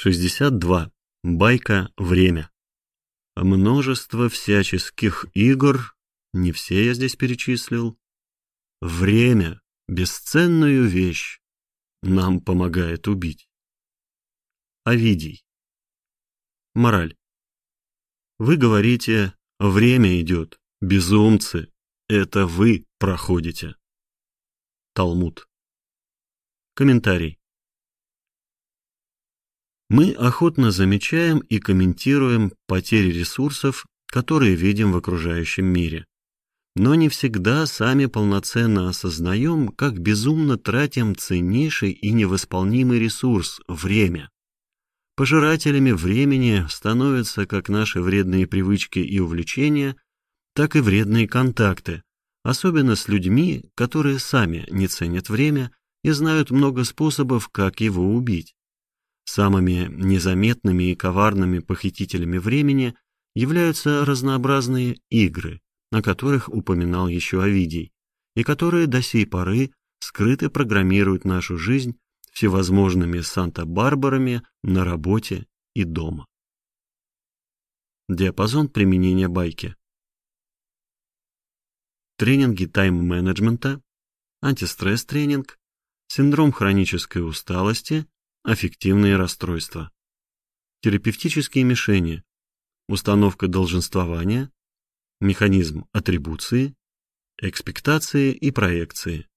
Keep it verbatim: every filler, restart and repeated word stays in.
шестьдесят два. Байка «Время». Множество всяческих игр, не все я здесь перечислил. Время, бесценную вещь, нам помогает убить. Овидий. Мораль. Вы говорите, время идет, безумцы, это вы проходите. Талмуд. Комментарий. Мы охотно замечаем и комментируем потери ресурсов, которые видим в окружающем мире. Но не всегда сами полноценно осознаем, как безумно тратим ценнейший и невосполнимый ресурс – время. Пожирателями времени становятся как наши вредные привычки и увлечения, так и вредные контакты, особенно с людьми, которые сами не ценят время и знают много способов, как его убить. Самыми незаметными и коварными похитителями времени являются разнообразные игры, о которых упоминал еще Овидий, и которые до сей поры скрыто программируют нашу жизнь всевозможными Санта-Барбарами на работе и дома. Диапазон применения байки. Тренинги тайм-менеджмента, антистресс-тренинг, синдром хронической усталости, аффективные расстройства. Терапевтические мишени, установка долженствования, механизм атрибуции, экспектации и проекции.